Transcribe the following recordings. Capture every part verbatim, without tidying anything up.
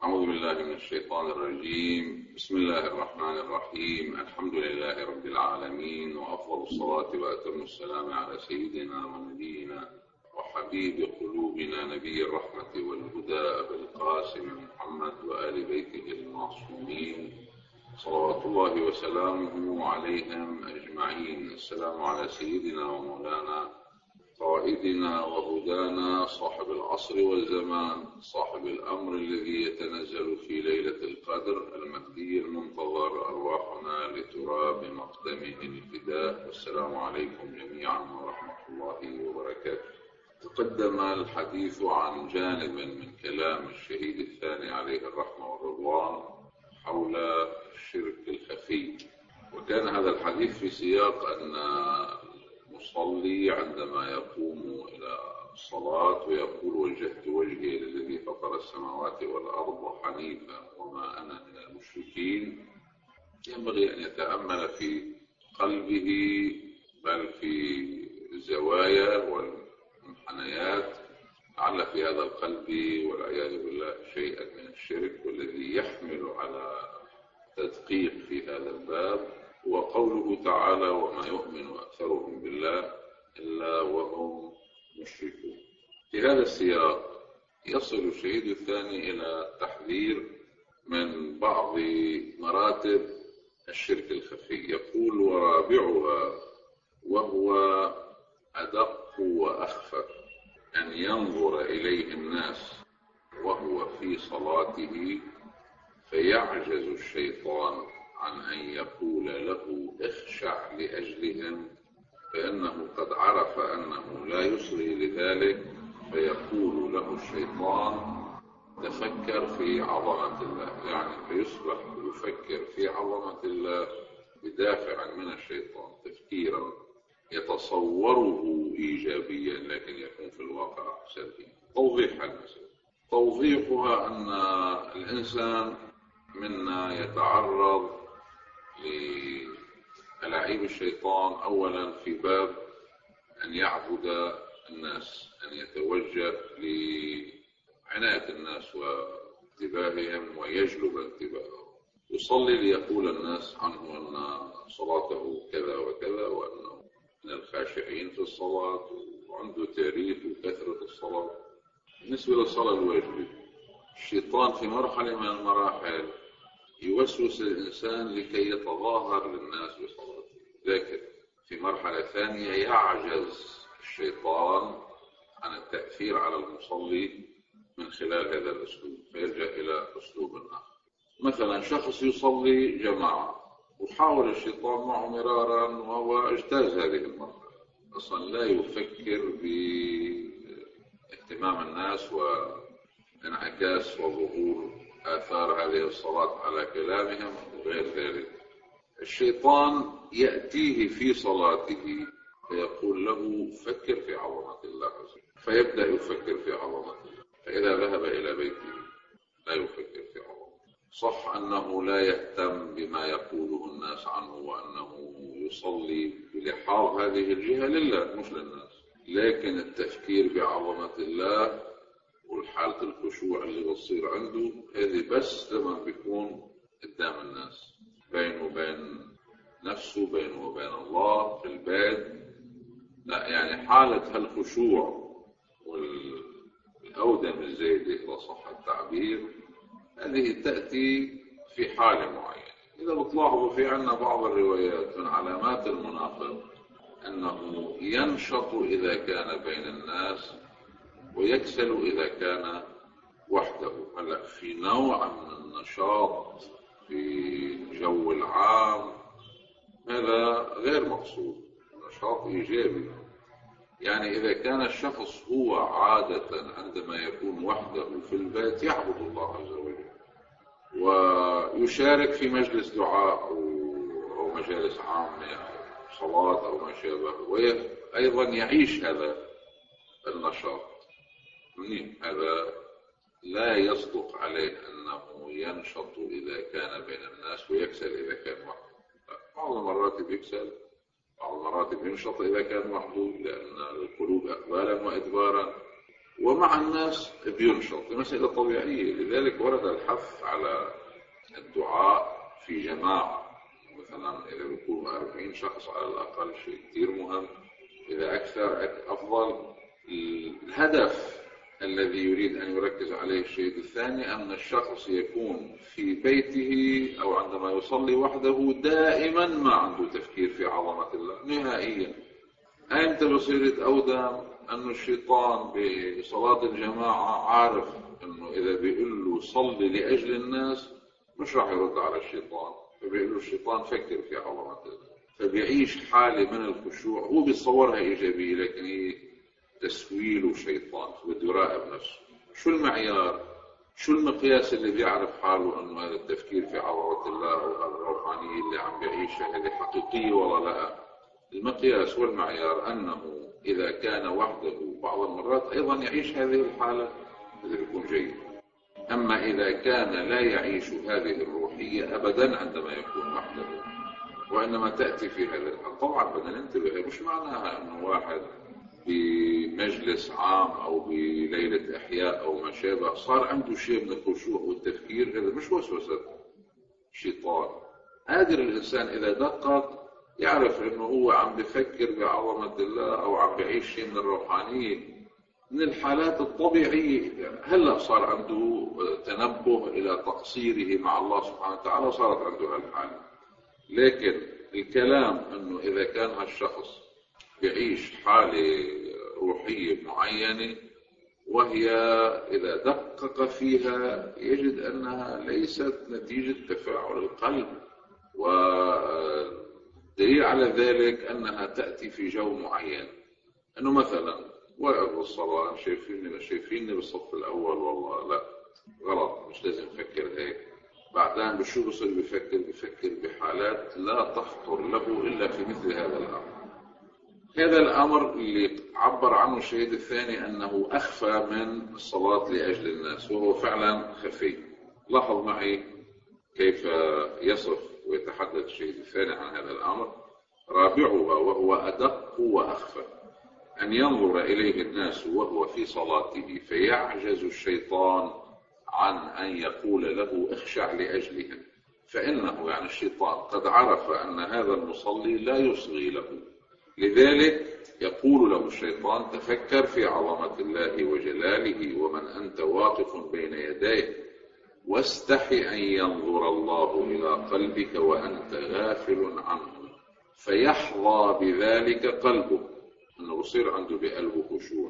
أعوذ بالله من الشيطان الرجيم. بسم الله الرحمن الرحيم. الحمد لله رب العالمين، وأفضل الصلاة وأتم السلام على سيدنا ونبينا وحبيب قلوبنا نبي الرحمة والهدى أبي القاسم محمد وآل بيته المعصومين صلوات الله وسلامه عليهم أجمعين. السلام على سيدنا ومولانا قائدنا وهدانا صاحب العصر والزمان، صاحب الأمر الذي يتنزل في ليلة القدر، المهدي المنتظر، أرواحنا لتراب مقدمه الفداء. والسلام عليكم جميعا ورحمة الله وبركاته. تقدم الحديث عن جانب من كلام الشهيد الثاني عليه الرحمة والرضوان حول الشرك الخفي، وكان هذا الحديث في سياق أن المصلي عندما يقوم إلى الصلاة ويقول وجهت وجهي للذي فطر السماوات والأرض حنيفا وما أنا من المشركين، ينبغي أن يتأمل في قلبه بل في الزوايا والمنحنيات، لعل في هذا القلب والعياذ بالله شيئا من الشرك، والذي يحمل على تدقيق في هذا الباب هو قوله تعالى: وما يؤمن أكثرهم بالله إلا وهم مشركون. في هذا السياق يصل الشهيد الثاني إلى التحذير من بعض مراتب الشرك الخفي. يقول: ورابعها وهو أدق وأخفى أن ينظر إليه الناس وهو في صلاته فيعجز الشيطان عن أن يقول له اخشع لأجلهم، فإنه قد عرف أنه لا يصغي لذلك، فيقول له الشيطان تفكر في عظمة الله، يعني فيصبح يفكر في عظمة الله بدافع من الشيطان تفكيرا يتصوره إيجابيا لكن يكون في الواقع سلبيا. توضيح المسألة: توضيحها أن الإنسان منا يتعرض لألاعيب الشيطان أولا في باب أن يعبد الناس، أن يتوجه لعناية الناس وانتباههم ويجلب انتباههم، يصلي ليقول الناس عنه أن صلاته كذا وكذا وأنه من الخاشعين في الصلاة وعنده تاريخ وكثرة الصلاة. بالنسبة للصلاة الواجبة، الشيطان في مرحلة من المراحل يوسوس الإنسان لكي يتظاهر للناس بصلاته، لكن في مرحلة ثانية يعجز الشيطان عن التأثير على المصلي من خلال هذا الأسلوب، فيرجع إلى أسلوب آخر. مثلا شخص يصلي جماعة وحاول الشيطان معه مرارا وهو اجتاز هذه المرحلة، أصلا لا يفكر باهتمام الناس وانعكاس وظهور آثار هذه الصلاة على كلامهم وغير ذلك. الشيطان يأتيه في صلاته فيقول له فكر في عظمة الله عز وجل، فيبدأ يفكر في عظمة الله، فإذا ذهب إلى بيته لا يفكر في عظمة. صح أنه لا يهتم بما يقوله الناس عنه وأنه يصلي بلحاظ هذه الجهة لله مش للناس، لكن التفكير بعظمة الله والحالة الخشوع اللي بتصير عنده هذه بس لما بيكون قدام الناس، بينه وبين نفسه، بينه وبين الله في البيت. لا، يعني حالة هالخشوع والأودم الزيدة إذا صح التعبير هذه تأتي في حالة معينة. إذا بتلاحظوا في عنا بعض الروايات من علامات المنافق أنه ينشط إذا كان بين الناس ويكسل إذا كان وحده. هلا في نوع من النشاط في الجو العام هذا غير مقصود، نشاط إيجابي. يعني إذا كان الشخص هو عادة عندما يكون وحده في البيت يعبد الله عز وجل ويشارك في مجلس دعاء أو مجالس عامة صلاة أو ما شابه، وأيضا يعيش هذا النشاط، هذا لا يصدق عليه أنه ينشط إذا كان بين الناس ويكسل إذا كان وحده. بعض المرات بيكسل، بعض المرات بينشط إذا كان وحده، لأن القلوب أقبالا وإدبارا ومع الناس بينشط، مسألة طبيعية. لذلك ورد الحث على الدعاء في جماعة، مثلا إذا بيكون أربعين شخص على الأقل شيء كثير مهم، إذا أكثر أفضل. الهدف الذي يريد أن يركز عليه الشيء الثاني أن الشخص يكون في بيته أو عندما يصلي وحده دائما ما عنده تفكير في عظمة الله نهائيا. أنت بصير تأودم أنه الشيطان بصلاة الجماعة عارف أنه إذا بيقول له صلي لأجل الناس مش راح يرد على الشيطان، فبيقول له الشيطان فكر في عظمة الله، فبيعيش حالة من الخشوع. هو بيتصورها إيجابية لكن هي تسويل وشيطان، بده يراقب نفسه. شو المعيار؟ شو المقياس اللي بيعرف حاله أنه هذا التفكير في عظمة الله أو هذا الروحانية اللي عم بيعيشها هذه حقيقية ولا لا؟ المقياس والمعيار أنه إذا كان وحده بعض المرات أيضا يعيش هذه الحالة هذا بيكون جيد. أما إذا كان لا يعيش هذه الروحية أبدا عندما يكون وحده وإنما تأتي في هذا الحال، طبعا بدنا ننتبه. مش معناها أنه واحد بمجلس عام أو بليلة إحياء أو ما شابه صار عنده شيء من الخشوع والتفكير، هذا مش وسوسة شيطان. قادر الإنسان إذا دقق يعرف أنه هو عم بفكر بعظمة الله أو عم بعيش شيء من الروحانية من الحالات الطبيعية. هلأ صار عنده تنبه إلى تقصيره مع الله سبحانه وتعالى وصارت عنده هالحالة. لكن الكلام أنه إذا كان هالشخص يعيش حالة روحية معينة وهي إذا دقق فيها يجد أنها ليست نتيجة تفاعل القلب، ودليل على ذلك أنها تأتي في جو معين. أنه مثلا واقف بالصلاة شايفيني شايفيني بالصف الأول، والله لا غلط، مش لازم أفكر هيك. بعدين بشو بصير بفكر بفكر بحالات لا تخطر له إلا في مثل هذا الأمر. هذا الأمر اللي عبر عنه الشهيد الثاني أنه أخفى من الصلاة لأجل الناس، وهو فعلا خفي. لاحظ معي كيف يصف ويتحدث الشهيد الثاني عن هذا الأمر. رابعها وهو أدق وأخفى أن ينظر إليه الناس وهو في صلاته فيعجز الشيطان عن أن يقول له اخشع لأجلهم، فإنه يعني الشيطان قد عرف أن هذا المصلي لا يصغي له، لذلك يقول له الشيطان تفكر في عظمة الله وجلاله ومن أنت واقف بين يديه، واستحي أن ينظر الله إلى قلبك وأنت غافل عنه، فيحظى بذلك قلبه، أنه يصير عنده بقلبه خشوع،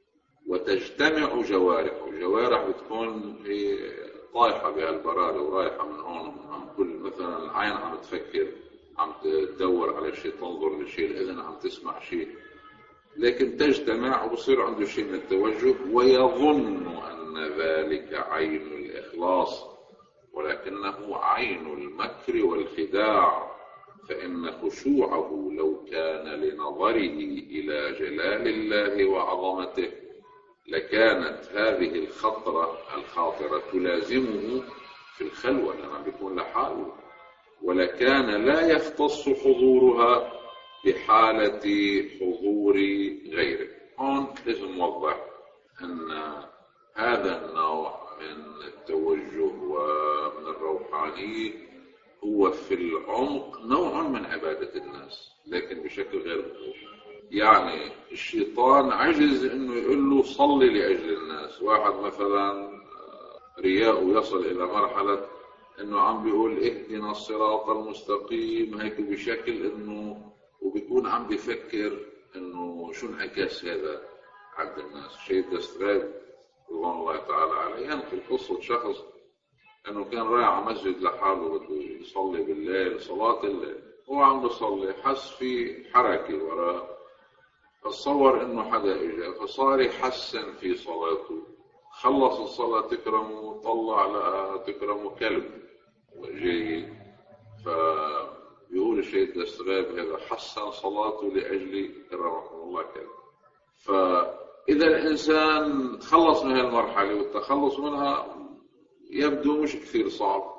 وتجتمع جوارحه. جوارح بتكون طايحة بهالبرارة ورايحة من هون ومن كل، مثلا العين عم تفكر عم تدور على شيء، تنظر لشيء، الأذن عم تسمع شيء، لكن تجتمع وبصير عنده شيء من التوجه ويظن أن ذلك عين الإخلاص، ولكنه عين المكر والخداع. فإن خشوعه لو كان لنظره إلى جلال الله وعظمته لكانت هذه الخطرة الخاطرة تلازمه في الخلوة لما بيكون لحاله، ولكان لا يختص حضورها بحالة حضور غيره. هون لازم نوضح أن هذا النوع من التوجه ومن الروحانية هو في العمق نوع من عبادة الناس لكن بشكل غير مفهوم. يعني الشيطان عجز انه يقول له صلي لأجل الناس. واحد مثلا رياء يصل الى مرحلة انه عم بيقول اهدنا الصراط المستقيم هيك بشكل انه وبيكون عم بيفكر انه شو انعكاس هذا عند الناس. الشيخ دستراب رضوان الله تعالى عليه ينقل قصة شخص انه كان رايح على مسجد لحاله بده يصلي بالليل صلاة الليل، هو عم بيصلي حس في حركة وراه، فتصور انه حدا اجى فصار يحسن في صلاته. خلص الصلاة تكرمه طلع على تكرمه كلب جيد، فبيقول الشيخ دستراب هذا حسن صلاته لأجل رحمه الله كلب. فإذا الإنسان تخلص من هالمرحلة والتخلص منها يبدو مش كثير صعب،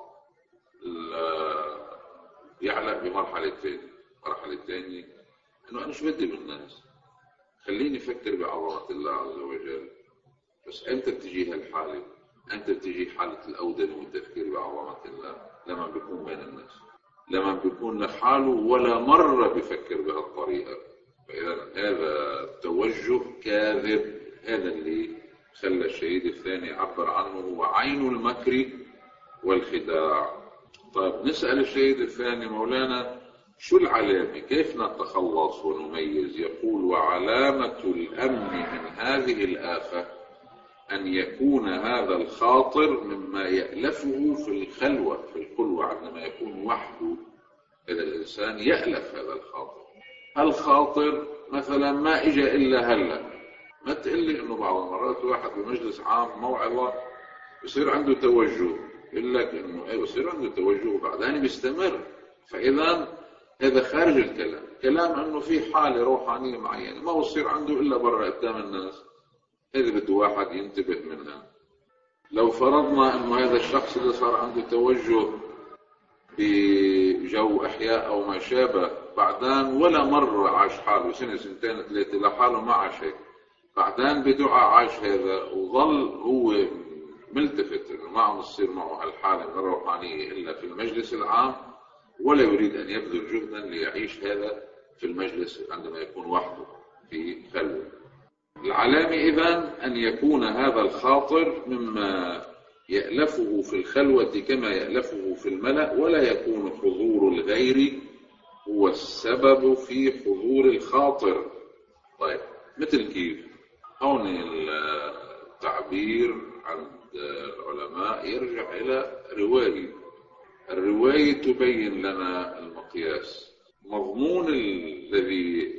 يعلق بمرحلة ثانية. مرحلة ثانية إنه أنا شو بدي من الناس، خليني أفكر بعظمة الله عز وجل بس أنت بتجي هالحالة، أنت بتجي حالة الأودة والتفكير بعظمة الله لما بيكون بين الناس، لما بيكون لحاله ولا مرة بيفكر بهالطريقة. فإذا هذا توجه كاذب، هذا اللي خلى الشهيد الثاني يعبر عنه هو عين المكر والخداع. طيب نسأل الشهيد الثاني: مولانا شو العلامة؟ كيف نتخلص ونميز؟ يقول: وعلامة الأمن من هذه الآفة أن يكون هذا الخاطر مما يألفه في الخلوة، في الخلوة عندما يكون وحده. إذا الإنسان يألف هذا الخاطر، الخاطر مثلا ما إجا إلا هلا، ما تقول لي إنه بعض المرات واحد بمجلس عام موعظة بصير عنده توجه، يقول لك إنه إيه بصير عنده توجه وبعدين بيستمر. فإذا هذا خارج الكلام، كلام إنه في حالة روحانية معينة ما هو يصير عنده إلا برا قدام الناس، هذا بده واحد ينتبه منها. لو فرضنا إنه هذا الشخص اللي صار عنده توجه بجو إحياء أو ما شابه، بعدين ولا مرة عاش حاله سنة سنتين ثلاثة لحاله ما عاش هيك، بعدين بدعاء عاش هذا وظل هو ملتفت إنه ما عم تصير معه هالحالة من الروحانية إلا في المجلس العام، ولا يريد أن يبذل جهدا ليعيش هذا في المجلس عندما يكون وحده في خلوة. العلامة إذن أن يكون هذا الخاطر مما يألفه في الخلوة كما يألفه في الملأ، ولا يكون حضور الغير هو السبب في حضور الخاطر. طيب مثل كيف؟ هون التعبير عند العلماء يرجع إلى رواية، الرواية تبين لنا المقياس. مضمون الذي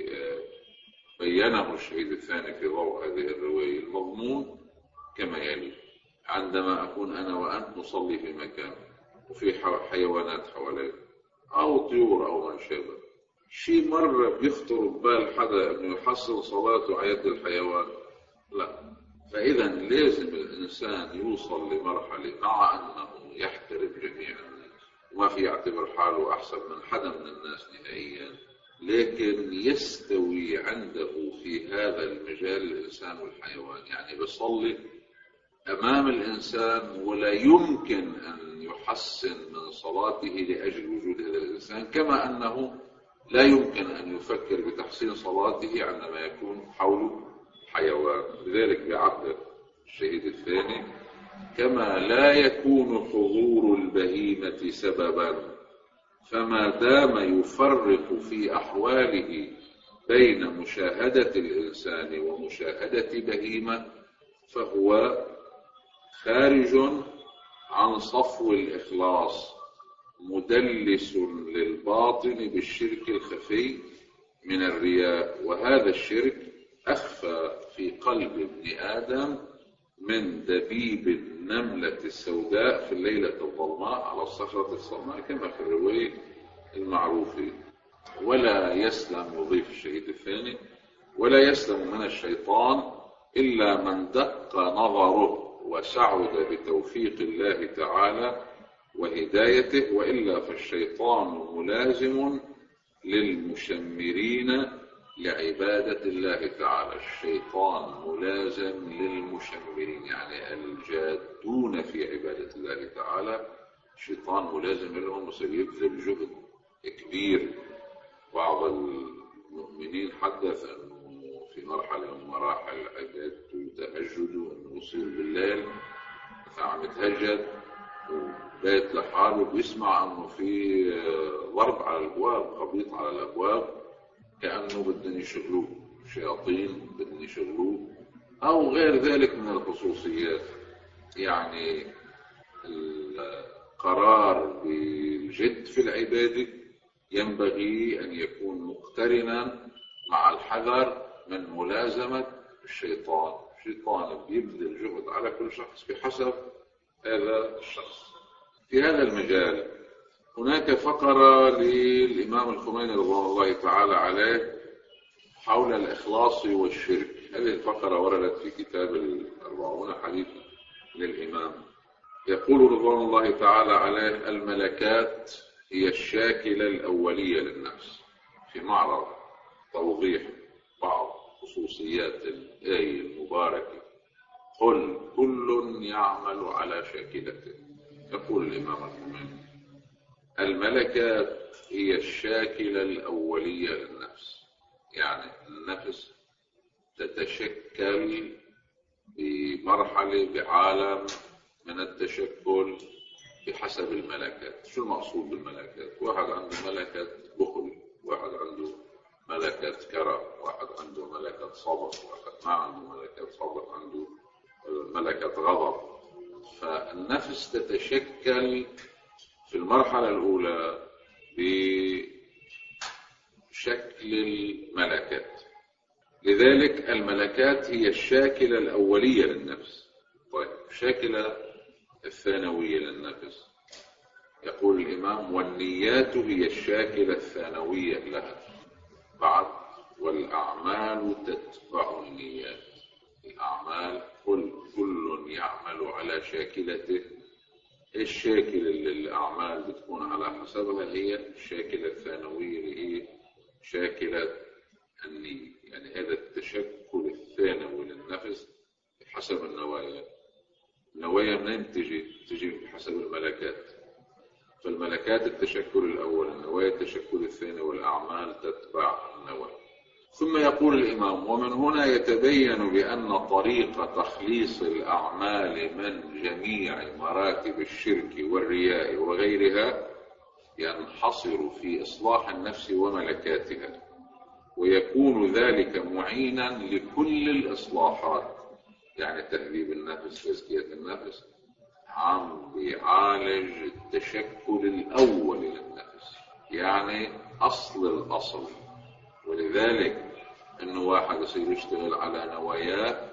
بينه الشهيد الثاني في ضوء هذه الرواية، المضمون كما يلي: عندما أكون أنا وأنت نصلي في مكان وفي حيوانات حوالينا أو طيور أو ما شابه، شي مرة بيخطر ببال حدا أنه يحصل صلاته على يد الحيوان؟ لا. فإذا لازم الإنسان يوصل لمرحلة مع أنه يحترم جميع الناس وما في يعتبر حاله أحسن من حدا من الناس نهائيا، لكن يستوي عنده في هذا المجال الإنسان والحيوان. يعني بيصلي أمام الإنسان ولا يمكن أن يحسن من صلاته لأجل وجود هذا الإنسان، كما أنه لا يمكن أن يفكر بتحسين صلاته عندما يكون حوله حيوان. لذلك بيعبر الشهيد الثاني: كما لا يكون حضور البهيمة سببا، فما دام يفرق في أحواله بين مشاهدة الإنسان ومشاهدة بهيمة فهو خارج عن صفو الإخلاص، مدلس للباطن بالشرك الخفي من الرياء. وهذا الشرك أخفى في قلب ابن آدم من دبيب النملة السوداء في الليلة الظلماء على الصخرة الصماء، كما في الرواية المعروفة. ولا يسلم، يضيف الشهيد الثاني، ولا يسلم من الشيطان إلا من دق نظره وسعد بتوفيق الله تعالى وهدايته، وإلا فالشيطان ملازم للمشمرين لعبادة الله تعالى. الشيطان ملازم للمشمرين، يعني الجادون في عبادة الله تعالى، الشيطان ملازم لهم وسيبذل جهد كبير. بعض المؤمنين حدث أنه في مرحلة من مراحل عبادته وتهجده أنه يصير بالليل عم يتهجد وبيت لحاله بيسمع أنه في ضرب على الأبواب، خبيط على الأبواب، كأنه بدهم يشغلوه، شياطين بدهم يشغلوه أو غير ذلك من الخصوصيات. يعني القرار بالجد في العبادة ينبغي أن يكون مقترنا مع الحذر من ملازمة الشيطان. الشيطان بيبذل جهد على كل شخص بحسب هذا الشخص. في هذا المجال هناك فقرة للإمام الخميني رضوان الله تعالى عليه حول الإخلاص والشرك. هذه الفقرة وردت في كتاب الأربعون حديث للإمام. يقول رضوان الله تعالى عليه: الملكات هي الشاكلة الأولية للنفس. في معرض توضيح بعض خصوصيات الآية المباركة قل كل يعمل على شاكلته. يقول الإمام الخميني: الملكات هي الشاكلة الأولية للنفس، يعني النفس تتشكل بمرحلة بعالم من التشكل بحسب الملكات. شو المقصود بالملكات؟ واحد عنده ملكة بخل، واحد عنده ملكة كرم، واحد عنده ملكة صبر، واحد ما عنده ملكة صبر، عنده ملكة غضب. فالنفس تتشكل في المرحلة الأولى بشكل الملكات، لذلك الملكات هي الشاكلة الأولية للنفس. طيب الشاكلة الثانوية للنفس، يقول الإمام: والنيات هي الشاكلة الثانوية لها بعد، والأعمال تتبع النيات. الأعمال كل كل يعمل على شاكلته. الشاكلة اللي الأعمال بتكون على حسبها هي الشاكلة الثانوية اللي هي شاكلة النية. يعني هذا التشكل الثانوي للنفس بحسب النوايا. النوايا منين تجي؟ تجي بحسب الملكات. فالملكات التشكل الأول، النوايا التشكل الثاني، والأعمال تتبع النوايا. ثم يقول الإمام: ومن هنا يتبين بأن طريق تخليص الأعمال من جميع مراتب الشرك والرياء وغيرها ينحصر في إصلاح النفس وملكاتها، ويكون ذلك معينا لكل الإصلاحات. يعني تهذيب النفس، تزكية النفس، عم بيعالج التشكل الأول للنفس، يعني أصل الأصل. ولذلك إنه واحد يصير يشتغل على نواياه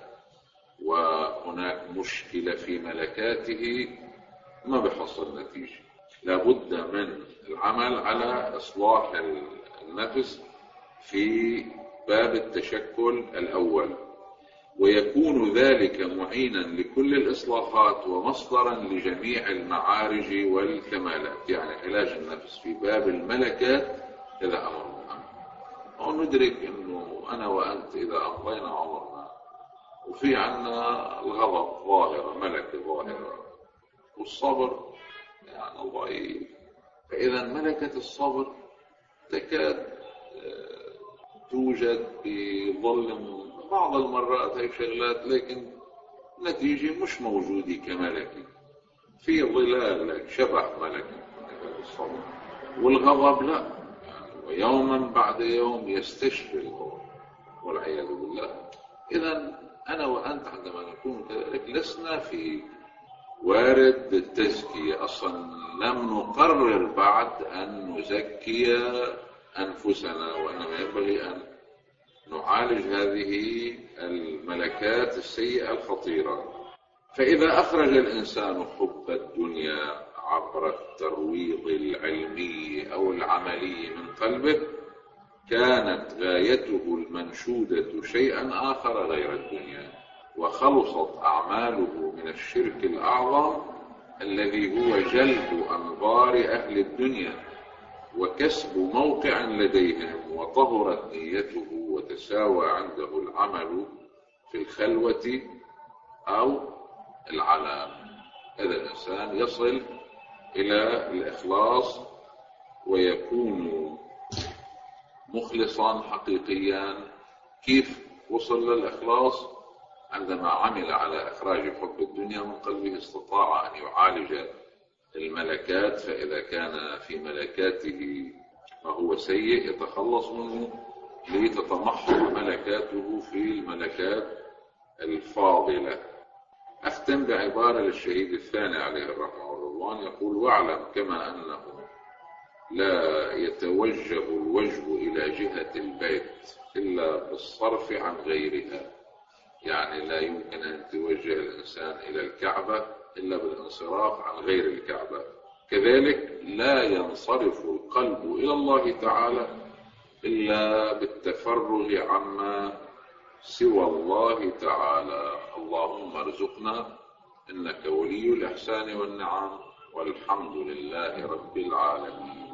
وهناك مشكلة في ملكاته ما بيحصل نتيجة. لابد من العمل على إصلاح النفس في باب التشكل الأول، ويكون ذلك معينا لكل الإصلاحات ومصدرا لجميع المعارج والكمالات. يعني علاج النفس في باب الملكات هذا أمر مهم. وندرك أنه أنا وأنت إذا أمضينا عمرنا وفي عنا الغضب ظاهرة، ملكة ظاهرة، والصبر يعني ضعيف، فإذا ملكة الصبر تكاد توجد بظل بعض المرات هي شغلات، لكن نتيجة مش موجودة كملكة، في ظلال شبح ملكة الصبر. والغضب لا، يعني ويوما بعد يوم يستشفي الغضب والعياذ بالله. إذا أنا وأنت عندما نكون كذلك لسنا في وارد التزكية أصلا، لم نقرر بعد أن نزكي أنفسنا، وإنما ينبغي أن نعالج هذه الملكات السيئة الخطيرة. فإذا أخرج الإنسان حب الدنيا عبر الترويض العلمي أو العملي من قلبه، كانت غايته المنشودة شيئا آخر غير الدنيا، وخلصت أعماله من الشرك الأعظم الذي هو جلب أنظار أهل الدنيا وكسب موقع لديهم، وطهرت نيته وتساوى عنده العمل في الخلوة أو العلام. هذا الإنسان يصل إلى الإخلاص ويكون مخلصا حقيقيا. كيف وصل للإخلاص؟ عندما عمل على إخراج حب الدنيا من قلبه استطاع أن يعالج الملكات، فإذا كان في ملكاته ما هو سيء يتخلص منه لتتمحض ملكاته في الملكات الفاضلة. أختم بعبارة للشهيد الثاني عليه الرحمة والرضوان، يقول: واعلم كما أنه لا يتوجه الوجه إلى جهة البيت إلا بالصرف عن غيرها. يعني لا يمكن أن يتوجه الإنسان إلى الكعبة إلا بالانصراف عن غير الكعبة. كذلك لا ينصرف القلب إلى الله تعالى إلا بالتفرغ عما سوى الله تعالى. اللهم ارزقنا، إنك ولي الإحسان والنعم، والحمد لله رب العالمين.